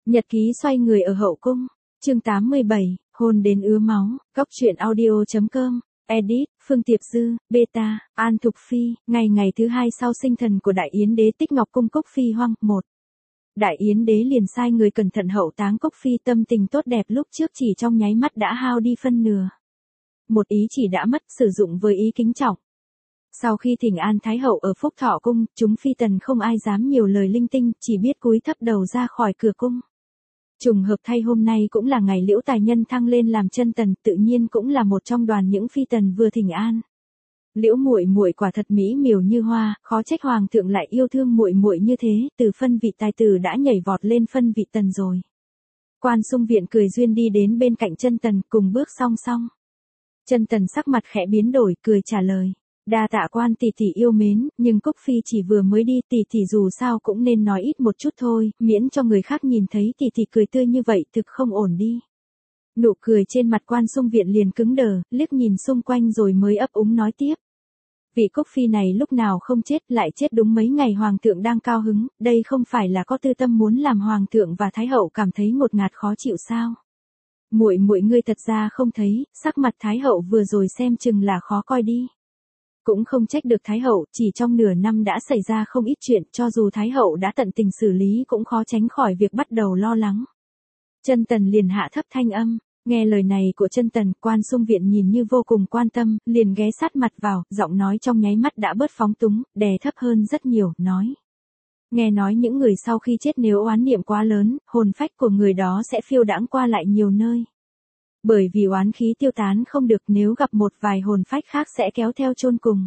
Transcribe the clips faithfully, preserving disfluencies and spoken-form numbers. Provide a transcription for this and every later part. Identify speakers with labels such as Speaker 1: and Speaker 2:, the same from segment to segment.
Speaker 1: Nhật ký xoay người ở hậu cung, chương tám mươi bảy, hôn đến ứa máu, góc truyện audio.com, edit, Phương Tiệp Dư, beta, An Thục Phi, ngày ngày thứ hai sau sinh thần của Đại Yến Đế Tích Ngọc Cung Cốc Phi Hoang, một. Đại Yến Đế liền sai người cẩn thận hậu táng Cốc Phi, tâm tình tốt đẹp lúc trước chỉ trong nháy mắt đã hao đi phân nửa. Một ý chỉ đã mất, sử dụng với ý kính trọng. Sau khi thỉnh an Thái Hậu ở Phúc Thọ Cung, chúng phi tần không ai dám nhiều lời linh tinh, chỉ biết cúi thấp đầu ra khỏi cửa cung. Trùng hợp thay hôm nay cũng là ngày Liễu Tài Nhân thăng lên làm chân tần, tự nhiên cũng là một trong đoàn những phi tần vừa thỉnh an. Liễu muội muội quả thật mỹ miều như hoa, khó trách hoàng thượng lại yêu thương muội muội như thế, từ phân vị tài tử đã nhảy vọt lên phân vị tần rồi. Quan Xung Viện cười duyên đi đến bên cạnh chân tần, cùng bước song song. Chân tần sắc mặt khẽ biến đổi, cười trả lời. Đa tạ quan tỷ tỷ yêu mến, nhưng Cốc Phi chỉ vừa mới đi, tỷ tỷ dù sao cũng nên nói ít một chút thôi, miễn cho người khác nhìn thấy tỷ tỷ cười tươi như vậy thực không ổn đi. Nụ cười trên mặt Quan Xung Viện liền cứng đờ, liếc nhìn xung quanh rồi mới ấp úng nói tiếp. Vị Cốc Phi này lúc nào không chết, lại chết đúng mấy ngày hoàng thượng đang cao hứng, đây không phải là có tư tâm muốn làm hoàng thượng và thái hậu cảm thấy ngột ngạt khó chịu sao? Muội muội ngươi thật ra không thấy, sắc mặt thái hậu vừa rồi xem chừng là khó coi đi. Cũng không trách được Thái Hậu, chỉ trong nửa năm đã xảy ra không ít chuyện, cho dù Thái Hậu đã tận tình xử lý cũng khó tránh khỏi việc bắt đầu lo lắng. Chân tần liền hạ thấp thanh âm, nghe lời này của chân tần, Quan Xung Viện nhìn như vô cùng quan tâm, liền ghé sát mặt vào, giọng nói trong nháy mắt đã bớt phóng túng, đè thấp hơn rất nhiều, nói. Nghe nói những người sau khi chết nếu oán niệm quá lớn, hồn phách của người đó sẽ phiêu đãng qua lại nhiều nơi. Bởi vì oán khí tiêu tán không được, nếu gặp một vài hồn phách khác sẽ kéo theo chôn cùng.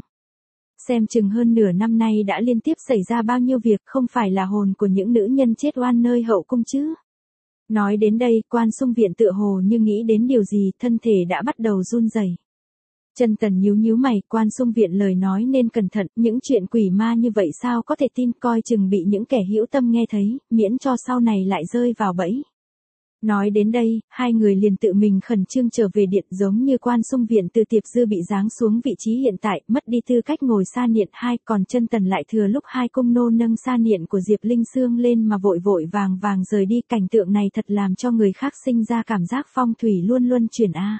Speaker 1: Xem chừng hơn nửa năm nay đã liên tiếp xảy ra bao nhiêu việc, không phải là hồn của những nữ nhân chết oan nơi hậu cung chứ. Nói đến đây, Quan Xung Viện tựa hồ như nghĩ đến điều gì, thân thể đã bắt đầu run rẩy. Chân tần nhíu nhíu mày, Quan Xung Viện lời nói nên cẩn thận, những chuyện quỷ ma như vậy sao có thể tin, coi chừng bị những kẻ hữu tâm nghe thấy, miễn cho sau này lại rơi vào bẫy. Nói đến đây, hai người liền tự mình khẩn trương trở về điện, giống như Quan Xung Viện từ Tiệp Dư bị giáng xuống vị trí hiện tại, mất đi tư cách ngồi sa niệm hai, còn chân tần lại thừa lúc hai cung nô nâng sa niệm của Diệp Linh Sương lên mà vội vội vàng vàng rời đi, cảnh tượng này thật làm cho người khác sinh ra cảm giác phong thủy luôn luôn chuyển a.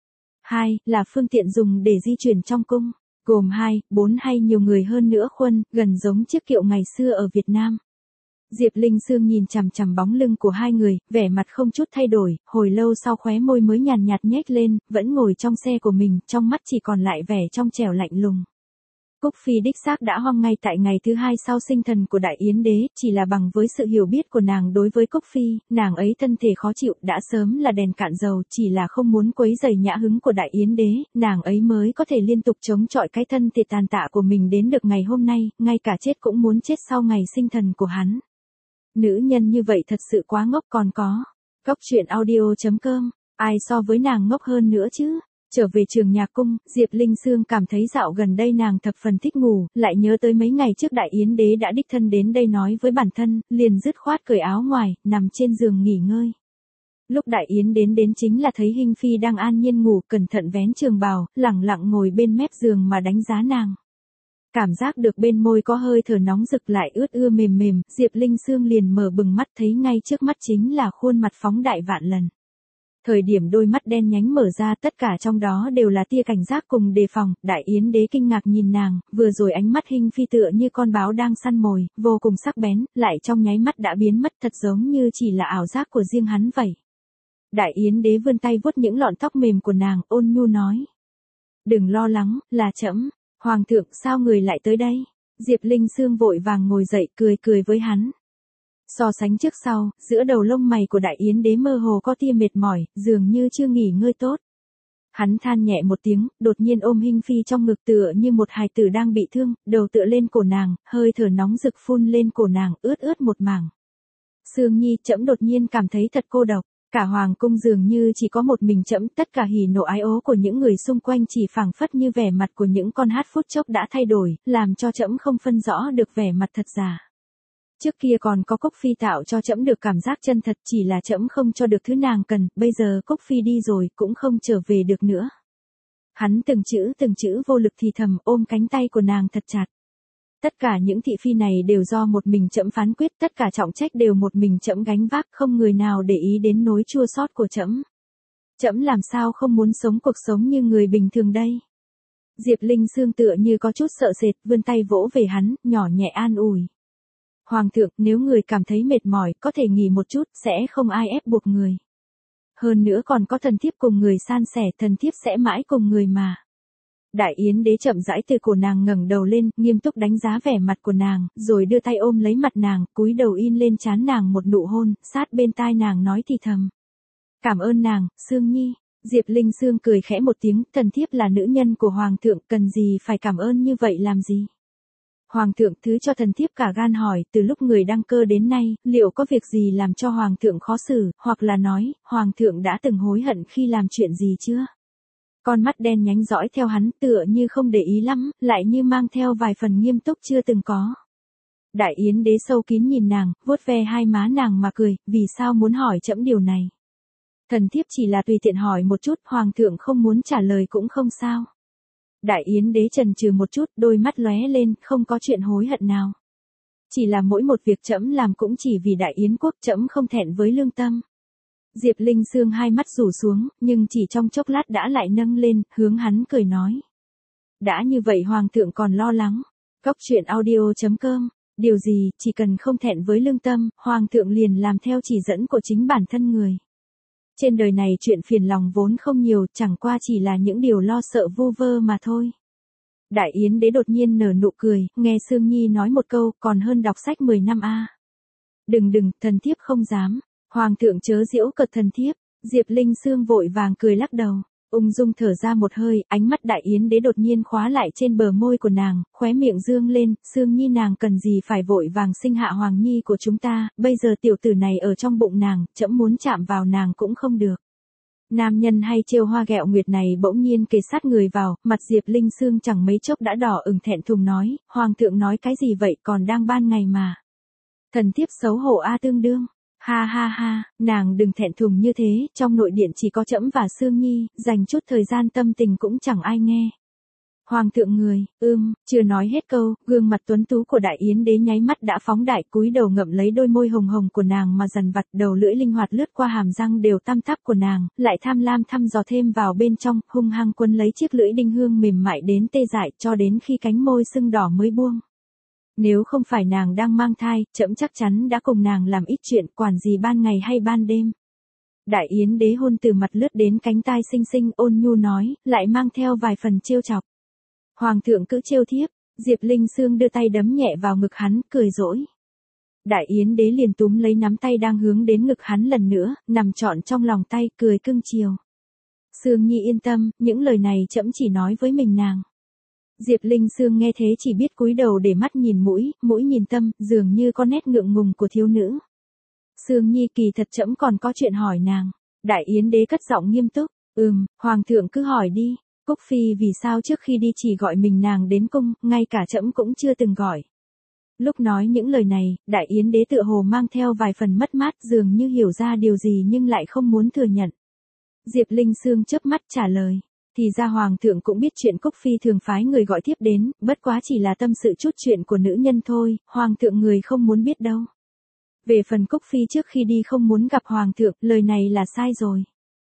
Speaker 1: Hai, là phương tiện dùng để di chuyển trong cung, gồm hai, bốn hay nhiều người hơn nữa khuôn, gần giống chiếc kiệu ngày xưa ở Việt Nam. Diệp Linh Sương nhìn chằm chằm bóng lưng của hai người, vẻ mặt không chút thay đổi, hồi lâu sau khóe môi mới nhàn nhạt nhếch lên, vẫn ngồi trong xe của mình, trong mắt chỉ còn lại vẻ trong trẻo lạnh lùng. Cốc Phi đích xác đã hoang ngay tại ngày thứ hai sau sinh thần của Đại Yến Đế, chỉ là bằng với sự hiểu biết của nàng đối với Cốc Phi, nàng ấy thân thể khó chịu, đã sớm là đèn cạn dầu, chỉ là không muốn quấy rầy nhã hứng của Đại Yến Đế, nàng ấy mới có thể liên tục chống chọi cái thân thể tàn tạ của mình đến được ngày hôm nay, ngay cả chết cũng muốn chết sau ngày sinh thần của hắn. Nữ nhân như vậy thật sự quá ngốc, còn có. Góc truyện audio.com, ai so với nàng ngốc hơn nữa chứ? Trở về trường nhạc cung, Diệp Linh Sương cảm thấy dạo gần đây nàng thập phần thích ngủ, lại nhớ tới mấy ngày trước Đại Yến Đế đã đích thân đến đây nói với bản thân, liền dứt khoát cởi áo ngoài, nằm trên giường nghỉ ngơi. Lúc Đại Yến đến đến chính là thấy Hinh Phi đang an nhiên ngủ, cẩn thận vén trường bào, lẳng lặng ngồi bên mép giường mà đánh giá nàng. Cảm giác được bên môi có hơi thở nóng rực lại ướt ưa mềm mềm, Diệp Linh Sương liền mở bừng mắt, thấy ngay trước mắt chính là khuôn mặt phóng đại vạn lần. Thời điểm đôi mắt đen nhánh mở ra, tất cả trong đó đều là tia cảnh giác cùng đề phòng. Đại Yến Đế kinh ngạc nhìn nàng, vừa rồi ánh mắt Hinh Phi tựa như con báo đang săn mồi, vô cùng sắc bén, lại trong nháy mắt đã biến mất, thật giống như chỉ là ảo giác của riêng hắn vậy. Đại Yến Đế vươn tay vuốt những lọn tóc mềm của nàng, ôn nhu nói. Đừng lo lắng, là trẫm. Hoàng thượng, sao người lại tới đây? Diệp Linh Sương vội vàng ngồi dậy, cười cười với hắn. So sánh trước sau, giữa đầu lông mày của Đại Yến Đế mơ hồ có tia mệt mỏi, dường như chưa nghỉ ngơi tốt. Hắn than nhẹ một tiếng, đột nhiên ôm Hinh Phi trong ngực tựa như một hài tử đang bị thương, đầu tựa lên cổ nàng, hơi thở nóng rực phun lên cổ nàng, ướt ướt một mảng. Sương Nhi, trẫm đột nhiên cảm thấy thật cô độc. Cả hoàng cung dường như chỉ có một mình trẫm, tất cả hỉ nộ ái ố của những người xung quanh chỉ phảng phất như vẻ mặt của những con hát phút chốc đã thay đổi, làm cho trẫm không phân rõ được vẻ mặt thật giả. Trước kia còn có Cốc Phi tạo cho trẫm được cảm giác chân thật, chỉ là trẫm không cho được thứ nàng cần, bây giờ Cốc Phi đi rồi cũng không trở về được nữa. Hắn từng chữ từng chữ vô lực thì thầm, ôm cánh tay của nàng thật chặt. Tất cả những thị phi này đều do một mình trẫm phán quyết, tất cả trọng trách đều một mình trẫm gánh vác, không người nào để ý đến nỗi chua xót của trẫm. Trẫm làm sao không muốn sống cuộc sống như người bình thường đây. Diệp Linh Sương tựa như có chút sợ sệt, vươn tay vỗ về hắn, nhỏ nhẹ an ủi. Hoàng thượng, nếu người cảm thấy mệt mỏi, có thể nghỉ một chút, sẽ không ai ép buộc người. Hơn nữa còn có thần thiếp cùng người san sẻ, thần thiếp sẽ mãi cùng người mà. Đại Yến đế chậm rãi từ cổ nàng ngẩng đầu lên, nghiêm túc đánh giá vẻ mặt của nàng, rồi đưa tay ôm lấy mặt nàng, cúi đầu in lên trán nàng một nụ hôn, sát bên tai nàng nói thì thầm. Cảm ơn nàng, Sương Nhi. Diệp Linh Sương cười khẽ một tiếng, thần thiếp là nữ nhân của Hoàng thượng, cần gì phải cảm ơn như vậy làm gì. Hoàng thượng thứ cho thần thiếp cả gan hỏi, từ lúc người đăng cơ đến nay, liệu có việc gì làm cho Hoàng thượng khó xử, hoặc là nói, Hoàng thượng đã từng hối hận khi làm chuyện gì chưa? Con mắt đen nhánh dõi theo hắn, tựa như không để ý lắm, lại như mang theo vài phần nghiêm túc chưa từng có. Đại Yến đế sâu kín nhìn nàng, vuốt ve hai má nàng mà cười, vì sao muốn hỏi trẫm điều này? Thần thiếp chỉ là tùy tiện hỏi một chút, Hoàng thượng không muốn trả lời cũng không sao. Đại Yến đế chần chừ một chút, đôi mắt lóe lên, không có chuyện hối hận nào. Chỉ là mỗi một việc trẫm làm cũng chỉ vì Đại Yến quốc, trẫm không thẹn với lương tâm. Diệp Linh Sương hai mắt rủ xuống, nhưng chỉ trong chốc lát đã lại nâng lên, hướng hắn cười nói. Đã như vậy Hoàng thượng còn lo lắng. Cóc truyện audio chấm com, điều gì, chỉ cần không thẹn với lương tâm, Hoàng thượng liền làm theo chỉ dẫn của chính bản thân người. Trên đời này chuyện phiền lòng vốn không nhiều, chẳng qua chỉ là những điều lo sợ vu vơ mà thôi. Đại Yến đế đột nhiên nở nụ cười, nghe Sương Nhi nói một câu, còn hơn đọc sách mười năm a. Đừng đừng, thần thiếp không dám. Hoàng thượng chớ giễu cợt thần thiếp. Diệp Linh Sương vội vàng cười lắc đầu, ung dung thở ra một hơi, ánh mắt Đại Yến đế đột nhiên khóa lại trên bờ môi của nàng, khóe miệng dương lên, Sương Nhi nàng cần gì phải vội vàng sinh hạ Hoàng Nhi của chúng ta, bây giờ tiểu tử này ở trong bụng nàng, trẫm muốn chạm vào nàng cũng không được. Nam nhân hay trêu hoa ghẹo nguyệt này bỗng nhiên kề sát người vào, mặt Diệp Linh Sương chẳng mấy chốc đã đỏ ửng thẹn thùng nói, Hoàng thượng nói cái gì vậy, còn đang ban ngày mà. Thần thiếp xấu hổ a tương đương. Ha ha ha, nàng đừng thẹn thùng như thế, trong nội điện chỉ có trẫm và Sương Nhi, dành chút thời gian tâm tình cũng chẳng ai nghe. Hoàng thượng người, ưm, chưa nói hết câu, gương mặt tuấn tú của Đại Yến đế nháy mắt đã phóng đại, cúi đầu ngậm lấy đôi môi hồng hồng của nàng mà dằn vặt, đầu lưỡi linh hoạt lướt qua hàm răng đều tăm tắp của nàng, lại tham lam thăm dò thêm vào bên trong, hung hăng quấn lấy chiếc lưỡi đinh hương mềm mại đến tê dại, cho đến khi cánh môi sưng đỏ mới buông. Nếu không phải nàng đang mang thai, trẫm chắc chắn đã cùng nàng làm ít chuyện, quản gì ban ngày hay ban đêm. Đại Yến đế hôn từ mặt lướt đến cánh tai xinh xinh, ôn nhu nói, lại mang theo vài phần trêu chọc. Hoàng thượng cứ trêu thiếp. Diệp Linh Sương đưa tay đấm nhẹ vào ngực hắn, cười dỗi. Đại Yến đế liền túm lấy nắm tay đang hướng đến ngực hắn lần nữa, nằm trọn trong lòng tay, cười cưng chiều. Sương Nhi yên tâm, những lời này trẫm chỉ nói với mình nàng. Diệp Linh Sương nghe thế chỉ biết cúi đầu để mắt nhìn mũi, mũi nhìn tâm, dường như có nét ngượng ngùng của thiếu nữ. Sương Nhi kỳ thật trẫm còn có chuyện hỏi nàng. Đại Yến đế cất giọng nghiêm túc, ừm, Hoàng thượng cứ hỏi đi. Cúc Phi vì sao trước khi đi chỉ gọi mình nàng đến cung, ngay cả trẫm cũng chưa từng gọi. Lúc nói những lời này, Đại Yến đế tựa hồ mang theo vài phần mất mát, dường như hiểu ra điều gì nhưng lại không muốn thừa nhận. Diệp Linh Sương chớp mắt trả lời. Thì ra Hoàng thượng cũng biết chuyện Cúc Phi thường phái người gọi tiếp đến, bất quá chỉ là tâm sự chút chuyện của nữ nhân thôi, Hoàng thượng người không muốn biết đâu. Về phần Cúc Phi trước khi đi không muốn gặp Hoàng thượng, lời này là sai rồi.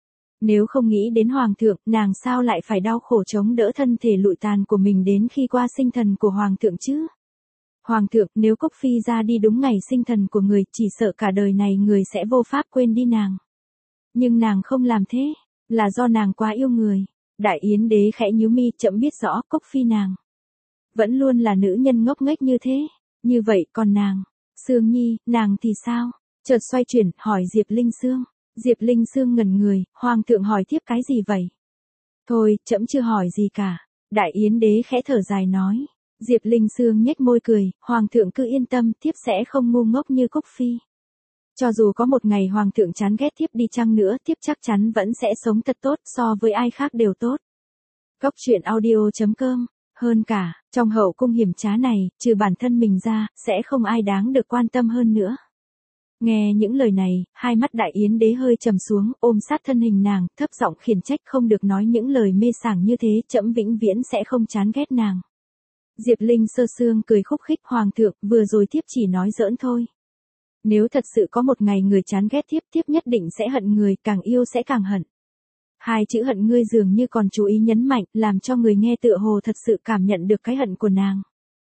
Speaker 1: Nếu không nghĩ đến Hoàng thượng, nàng sao lại phải đau khổ chống đỡ thân thể lụi tàn của mình đến khi qua sinh thần của Hoàng thượng chứ? Hoàng thượng, nếu Cúc Phi ra đi đúng ngày sinh thần của người, chỉ sợ cả đời này người sẽ vô pháp quên đi nàng. Nhưng nàng không làm thế, là do nàng quá yêu người. Đại Yến đế khẽ nhíu mi, trẫm biết rõ, Cúc Phi nàng vẫn luôn là nữ nhân ngốc nghếch như thế. Như vậy, còn nàng, Sương Nhi, nàng thì sao? Chợt xoay chuyển, hỏi Diệp Linh Sương. Diệp Linh Sương ngẩn người, Hoàng thượng hỏi tiếp cái gì vậy? Thôi, trẫm chưa hỏi gì cả. Đại Yến đế khẽ thở dài nói. Diệp Linh Sương nhếch môi cười, Hoàng thượng cứ yên tâm, thiếp sẽ không ngu ngốc như Cúc Phi. Cho dù có một ngày Hoàng thượng chán ghét thiếp đi chăng nữa, thiếp chắc chắn vẫn sẽ sống thật tốt, so với ai khác đều tốt. Cóc truyện audio chấm com. Hơn cả, trong hậu cung hiểm trá này, trừ bản thân mình ra, sẽ không ai đáng được quan tâm hơn nữa. Nghe những lời này, hai mắt Đại Yến đế hơi trầm xuống, ôm sát thân hình nàng, thấp giọng khiển trách, không được nói những lời mê sảng như thế, trẫm vĩnh viễn sẽ không chán ghét nàng. Diệp Linh sơ sương cười khúc khích, hoàng thượng, vừa rồi thiếp chỉ nói giỡn thôi. Nếu thật sự có một ngày người chán ghét thiếp, thiếp nhất định sẽ hận người, càng yêu sẽ càng hận. Hai chữ hận ngươi dường như còn chú ý nhấn mạnh, làm cho người nghe tựa hồ thật sự cảm nhận được cái hận của nàng.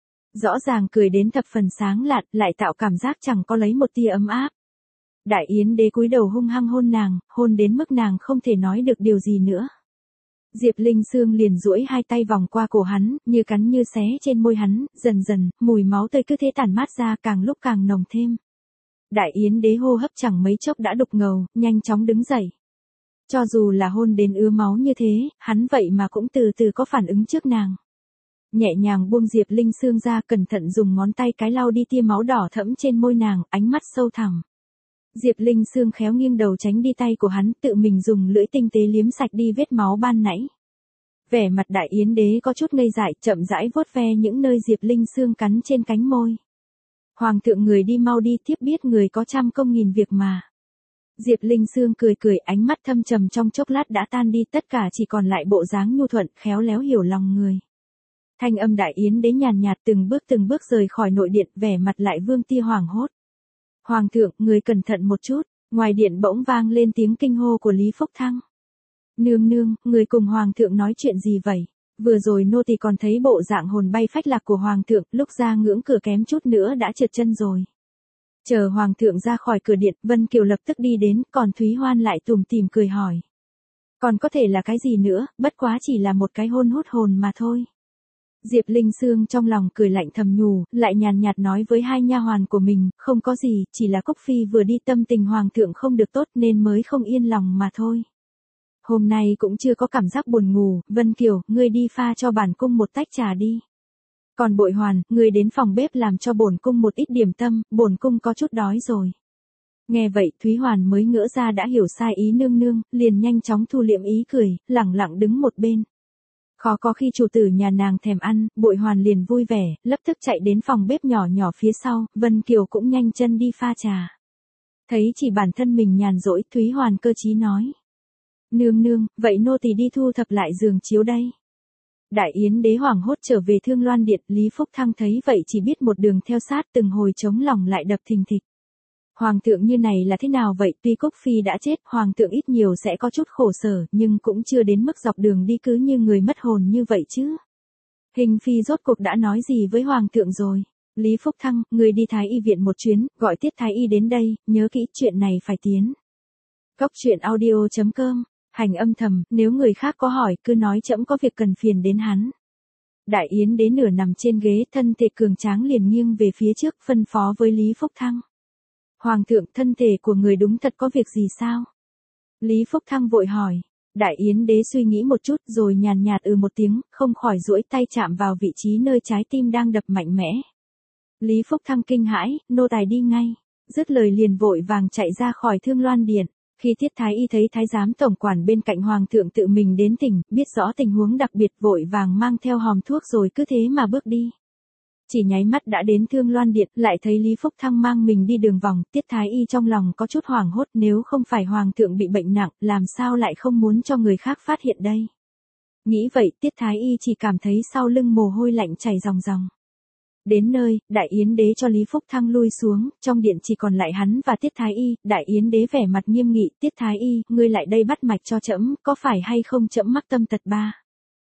Speaker 1: Rõ ràng cười đến thập phần sáng lạn, lại tạo cảm giác chẳng có lấy một tia ấm áp. Đại Yến đế cúi đầu hung hăng hôn nàng, hôn đến mức nàng không thể nói được điều gì nữa. Diệp Linh Sương liền duỗi hai tay vòng qua cổ hắn, như cắn như xé trên môi hắn, dần dần, mùi máu tươi cứ thế tản mát ra, càng lúc càng nồng thêm. Đại Yến đế hô hấp chẳng mấy chốc đã đục ngầu, nhanh chóng đứng dậy. Cho dù là hôn đến ứa máu như thế, hắn vậy mà cũng từ từ có phản ứng trước nàng. Nhẹ nhàng buông Diệp Linh Sương ra, cẩn thận dùng ngón tay cái lau đi tia máu đỏ thẫm trên môi nàng, ánh mắt sâu thẳm. Diệp Linh Sương khéo nghiêng đầu tránh đi tay của hắn, tự mình dùng lưỡi tinh tế liếm sạch đi vết máu ban nãy. Vẻ mặt Đại Yến đế có chút ngây dại, chậm rãi vuốt ve những nơi Diệp Linh Sương cắn trên cánh môi. Hoàng thượng, người đi mau đi, thiếp biết người có trăm công nghìn việc mà. Diệp Linh Sương cười cười, ánh mắt thâm trầm trong chốc lát đã tan đi, tất cả chỉ còn lại bộ dáng nhu thuận, khéo léo hiểu lòng người. Thanh âm Đại Yến đế nhàn nhạt, từng bước từng bước rời khỏi nội điện, vẻ mặt lại vương tia hoảng hốt. Hoàng thượng, người cẩn thận một chút. Ngoài điện bỗng vang lên tiếng kinh hô của Lý Phúc Thăng. Nương nương, người cùng hoàng thượng nói chuyện gì vậy? Vừa rồi nô tỳ còn thấy bộ dạng hồn bay phách lạc của hoàng thượng, lúc ra ngưỡng cửa kém chút nữa đã trượt chân rồi. Chờ hoàng thượng ra khỏi cửa điện, Vân Kiều lập tức đi đến, còn Thúy Hoan lại tủm tỉm cười hỏi. Còn có thể là cái gì nữa, bất quá chỉ là một cái hôn hút hồn mà thôi. Diệp Linh Sương trong lòng cười lạnh thầm nhủ, lại nhàn nhạt nói với hai nha hoàn của mình, không có gì, chỉ là Cốc Phi vừa đi tâm tình hoàng thượng không được tốt nên mới không yên lòng mà thôi. Hôm nay cũng chưa có cảm giác buồn ngủ, Vân Kiều, ngươi đi pha cho bản cung một tách trà đi. Còn Bội Hoàn, ngươi đến phòng bếp làm cho bổn cung một ít điểm tâm, bổn cung có chút đói rồi. Nghe vậy, Thúy Hoàn mới ngỡ ra đã hiểu sai ý nương nương, liền nhanh chóng thu liệm ý cười, lẳng lặng đứng một bên. Khó có khi chủ tử nhà nàng thèm ăn, Bội Hoàn liền vui vẻ, lập tức chạy đến phòng bếp nhỏ nhỏ phía sau, Vân Kiều cũng nhanh chân đi pha trà. Thấy chỉ bản thân mình nhàn rỗi, Thúy Hoàn cơ trí nói. Nương nương, vậy nô tỳ đi thu thập lại giường chiếu đây. Đại Yến đế hoảng hốt trở về Thương Loan Điện, Lý Phúc Thăng thấy vậy chỉ biết một đường theo sát, từng hồi trống lòng lại đập thình thịch. Hoàng thượng như này là thế nào vậy, tuy Cốc Phi đã chết, hoàng thượng ít nhiều sẽ có chút khổ sở, nhưng cũng chưa đến mức dọc đường đi cứ như người mất hồn như vậy chứ. Hình phi rốt cuộc đã nói gì với hoàng thượng rồi? Lý Phúc Thăng, người đi Thái Y viện một chuyến, gọi Tiết Thái Y đến đây, nhớ kỹ chuyện này phải tiến. Cốc truyện audio chấm com, hành âm thầm, nếu người khác có hỏi, cứ nói trẫm có việc cần phiền đến hắn. Đại Yến đế nửa nằm trên ghế, thân thể cường tráng liền nghiêng về phía trước, phân phó với Lý Phúc Thăng. Hoàng thượng, thân thể của người đúng thật có việc gì sao? Lý Phúc Thăng vội hỏi. Đại Yến đế suy nghĩ một chút rồi nhàn nhạt ừ một tiếng, không khỏi duỗi tay chạm vào vị trí nơi trái tim đang đập mạnh mẽ. Lý Phúc Thăng kinh hãi, nô tài đi ngay. Dứt lời liền vội vàng chạy ra khỏi Thương Loan Điện. Khi Tiết Thái Y thấy thái giám tổng quản bên cạnh hoàng thượng tự mình đến tỉnh, biết rõ tình huống đặc biệt, vội vàng mang theo hòm thuốc rồi cứ thế mà bước đi. Chỉ nháy mắt đã đến Thương Loan Điện, lại thấy Lý Phúc Thăng mang mình đi đường vòng, Tiết Thái Y trong lòng có chút hoảng hốt, nếu không phải hoàng thượng bị bệnh nặng, làm sao lại không muốn cho người khác phát hiện đây. Nghĩ vậy, Tiết Thái Y chỉ cảm thấy sau lưng mồ hôi lạnh chảy ròng ròng. Đến nơi, Đại Yến đế cho Lý Phúc Thăng lui xuống, trong điện chỉ còn lại hắn và Tiết Thái Y, Đại Yến đế vẻ mặt nghiêm nghị, Tiết Thái Y, ngươi lại đây bắt mạch cho trẫm, có phải hay không trẫm mắc tâm tật ba?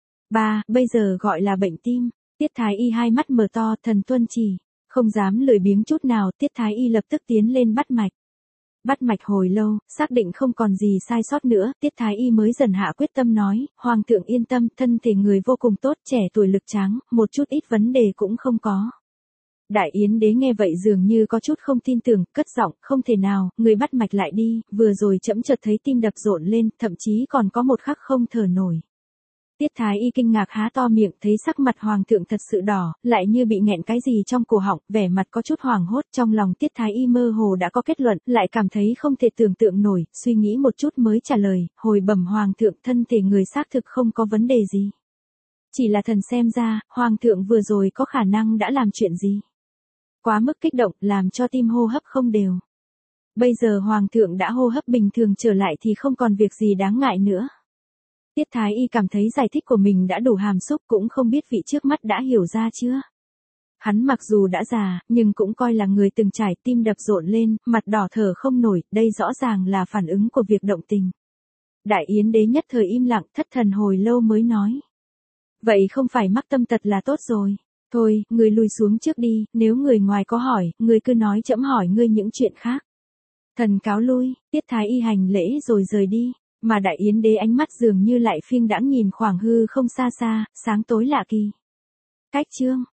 Speaker 1: Ba, bây giờ gọi là bệnh tim. Tiết Thái Y hai mắt mở to, thần tuân chỉ, không dám lười biếng chút nào, Tiết Thái Y lập tức tiến lên bắt mạch. Bắt mạch hồi lâu, xác định không còn gì sai sót nữa, Tiết Thái Y mới dần hạ quyết tâm nói, hoàng thượng yên tâm, thân thể người vô cùng tốt, trẻ tuổi lực tráng, một chút ít vấn đề cũng không có. Đại Yến đế nghe vậy dường như có chút không tin tưởng, cất giọng, không thể nào, người bắt mạch lại đi, vừa rồi trẫm chợt thấy tim đập rộn lên, thậm chí còn có một khắc không thở nổi. Tiết Thái Y kinh ngạc há to miệng, thấy sắc mặt hoàng thượng thật sự đỏ, lại như bị nghẹn cái gì trong cổ họng, vẻ mặt có chút hoảng hốt, trong lòng Tiết Thái Y mơ hồ đã có kết luận, lại cảm thấy không thể tưởng tượng nổi, suy nghĩ một chút mới trả lời, hồi bẩm hoàng thượng, thân thể người xác thực không có vấn đề gì. Chỉ là thần xem ra, hoàng thượng vừa rồi có khả năng đã làm chuyện gì. Quá mức kích động, làm cho tim hô hấp không đều. Bây giờ hoàng thượng đã hô hấp bình thường trở lại thì không còn việc gì đáng ngại nữa. Tiết Thái Y cảm thấy giải thích của mình đã đủ hàm xúc, cũng không biết vị trước mắt đã hiểu ra chưa. Hắn mặc dù đã già, nhưng cũng coi là người từng trải, tim đập rộn lên, mặt đỏ thở không nổi, đây rõ ràng là phản ứng của việc động tình. Đại Yến Đế nhất thời im lặng, thất thần hồi lâu mới nói. Vậy không phải mắc tâm tật là tốt rồi. Thôi, người lùi xuống trước đi, nếu người ngoài có hỏi, người cứ nói trẫm hỏi ngươi những chuyện khác. Thần cáo lui, Tiết Thái Y hành lễ rồi rời đi, mà Đại Yến Đế ánh mắt dường như lại phiêng đãng nhìn khoảng hư không xa xa, sáng tối lạ kỳ. Cách chương